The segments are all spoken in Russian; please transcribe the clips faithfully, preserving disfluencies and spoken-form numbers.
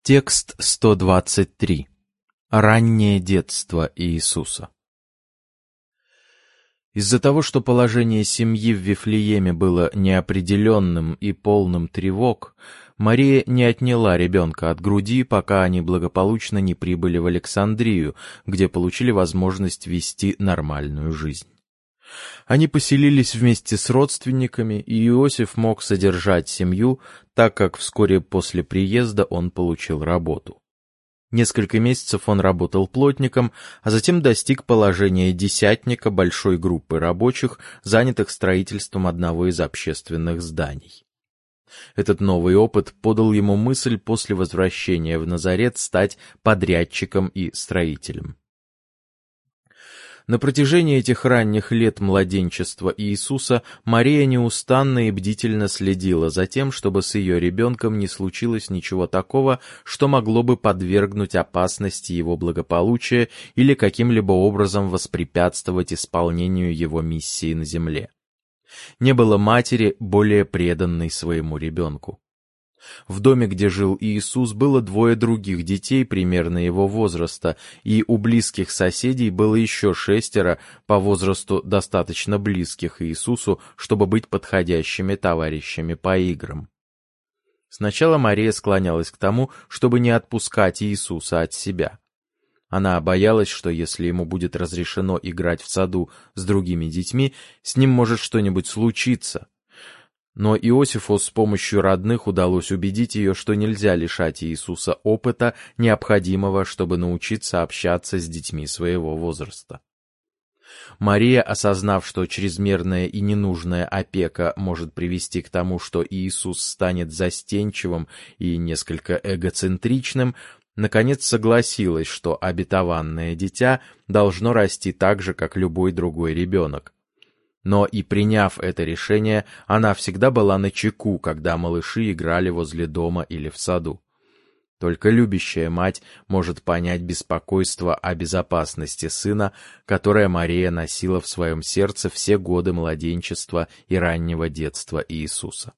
Текст сто двадцать три. Раннее детство Иисуса. Из-за того, что положение семьи в Вифлееме было неопределенным и полным тревог, Мария не отняла ребенка от груди, пока они благополучно не прибыли в Александрию, где получили возможность вести нормальную жизнь. Они поселились вместе с родственниками, и Иосиф мог содержать семью, так как вскоре после приезда он получил работу. Несколько месяцев он работал плотником, а затем достиг положения десятника большой группы рабочих, занятых строительством одного из общественных зданий. Этот новый опыт подал ему мысль после возвращения в Назарет стать подрядчиком и строителем. На протяжении этих ранних лет младенчества Иисуса Мария неустанно и бдительно следила за тем, чтобы с ее ребенком не случилось ничего такого, что могло бы подвергнуть опасности его благополучия или каким-либо образом воспрепятствовать исполнению его миссии на земле. Не было матери, более преданной своему ребенку. В доме, где жил Иисус, было двое других детей примерно его возраста, и у близких соседей было еще шестеро по возрасту достаточно близких Иисусу, чтобы быть подходящими товарищами по играм. Сначала Мария склонялась к тому, чтобы не отпускать Иисуса от себя. Она боялась, что если ему будет разрешено играть в саду с другими детьми, с ним может что-нибудь случиться. Но Иосифу с помощью родных удалось убедить ее, что нельзя лишать Иисуса опыта, необходимого, чтобы научиться общаться с детьми своего возраста. Мария, осознав, что чрезмерная и ненужная опека может привести к тому, что Иисус станет застенчивым и несколько эгоцентричным, наконец согласилась, что обетованное дитя должно расти так же, как любой другой ребенок. Но и приняв это решение, она всегда была начеку, когда малыши играли возле дома или в саду. Только любящая мать может понять беспокойство о безопасности сына, которое Мария носила в своем сердце все годы младенчества и раннего детства Иисуса.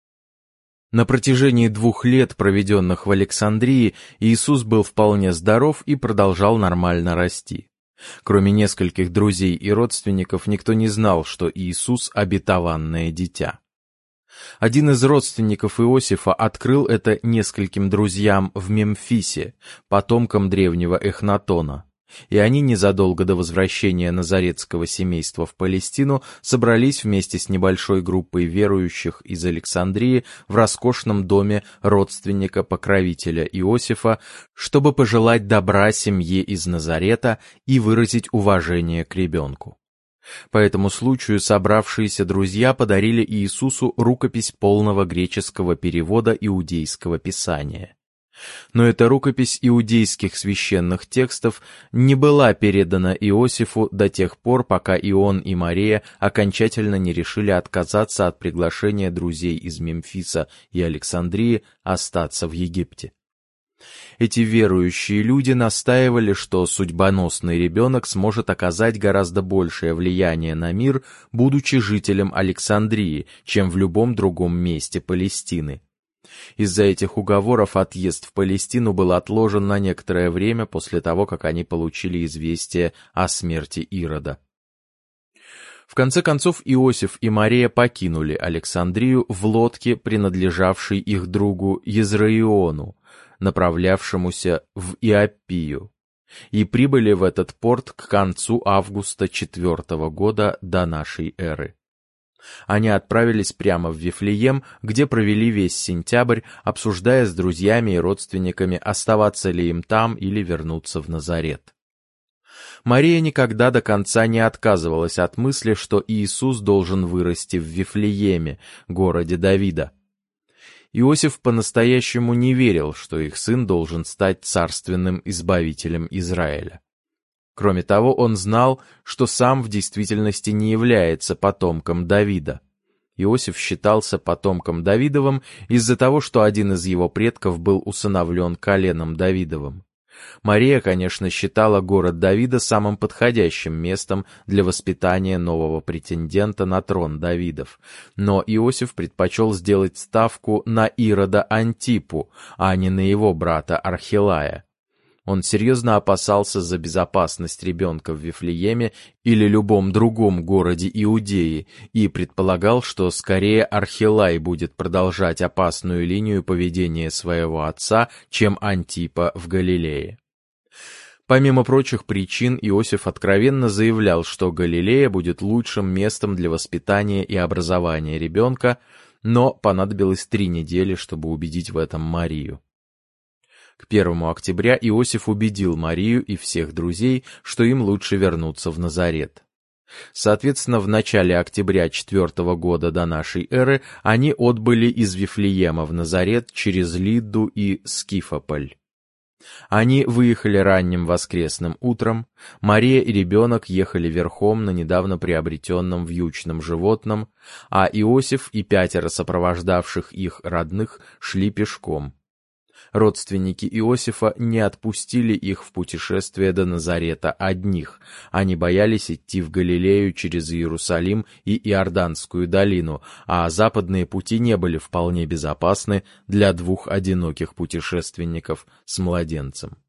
На протяжении двух лет, проведенных в Александрии, Иисус был вполне здоров и продолжал нормально расти. Кроме нескольких друзей и родственников, никто не знал, что Иисус — обетованное дитя. Один из родственников Иосифа открыл это нескольким друзьям в Мемфисе, потомкам древнего Эхнатона, и они незадолго до возвращения назаретского семейства в Палестину собрались вместе с небольшой группой верующих из Александрии в роскошном доме родственника-покровителя Иосифа, чтобы пожелать добра семье из Назарета и выразить уважение к ребенку. По этому случаю собравшиеся друзья подарили Иисусу рукопись полного греческого перевода иудейского писания. Но эта рукопись иудейских священных текстов не была передана Иосифу до тех пор, пока и он, и Мария окончательно не решили отказаться от приглашения друзей из Мемфиса и Александрии остаться в Египте. Эти верующие люди настаивали, что судьбоносный ребенок сможет оказать гораздо большее влияние на мир, будучи жителем Александрии, чем в любом другом месте Палестины. Из-за этих уговоров отъезд в Палестину был отложен на некоторое время после того, как они получили известие о смерти Ирода. В конце концов, Иосиф и Мария покинули Александрию в лодке, принадлежавшей их другу Езраиону, направлявшемуся в Иоппию, и прибыли в этот порт к концу августа четвертого года до нашей эры. Они отправились прямо в Вифлеем, где провели весь сентябрь, обсуждая с друзьями и родственниками, оставаться ли им там или вернуться в Назарет. Мария никогда до конца не отказывалась от мысли, что Иисус должен вырасти в Вифлееме, городе Давида. Иосиф по-настоящему не верил, что их сын должен стать царственным избавителем Израиля. Кроме того, он знал, что сам в действительности не является потомком Давида. Иосиф считался потомком Давидовым из-за того, что один из его предков был усыновлен коленом Давидовым. Мария, конечно, считала город Давида самым подходящим местом для воспитания нового претендента на трон Давидов, но Иосиф предпочел сделать ставку на Ирода Антипу, а не на его брата Архилая. Он серьезно опасался за безопасность ребенка в Вифлееме или любом другом городе Иудеи и предполагал, что скорее Архилай будет продолжать опасную линию поведения своего отца, чем Антипа в Галилее. Помимо прочих причин, Иосиф откровенно заявлял, что Галилея будет лучшим местом для воспитания и образования ребенка, но понадобилось три недели, чтобы убедить в этом Марию. К первому октября Иосиф убедил Марию и всех друзей, что им лучше вернуться в Назарет. Соответственно, в начале октября четвертого года до нашей эры они отбыли из Вифлеема в Назарет через Лидду и Скифополь. Они выехали ранним воскресным утром, Мария и ребенок ехали верхом на недавно приобретенном вьючном животном, а Иосиф и пятеро сопровождавших их родных шли пешком. Родственники Иосифа не отпустили их в путешествие до Назарета одних, они боялись идти в Галилею через Иерусалим и Иорданскую долину, а западные пути не были вполне безопасны для двух одиноких путешественников с младенцем.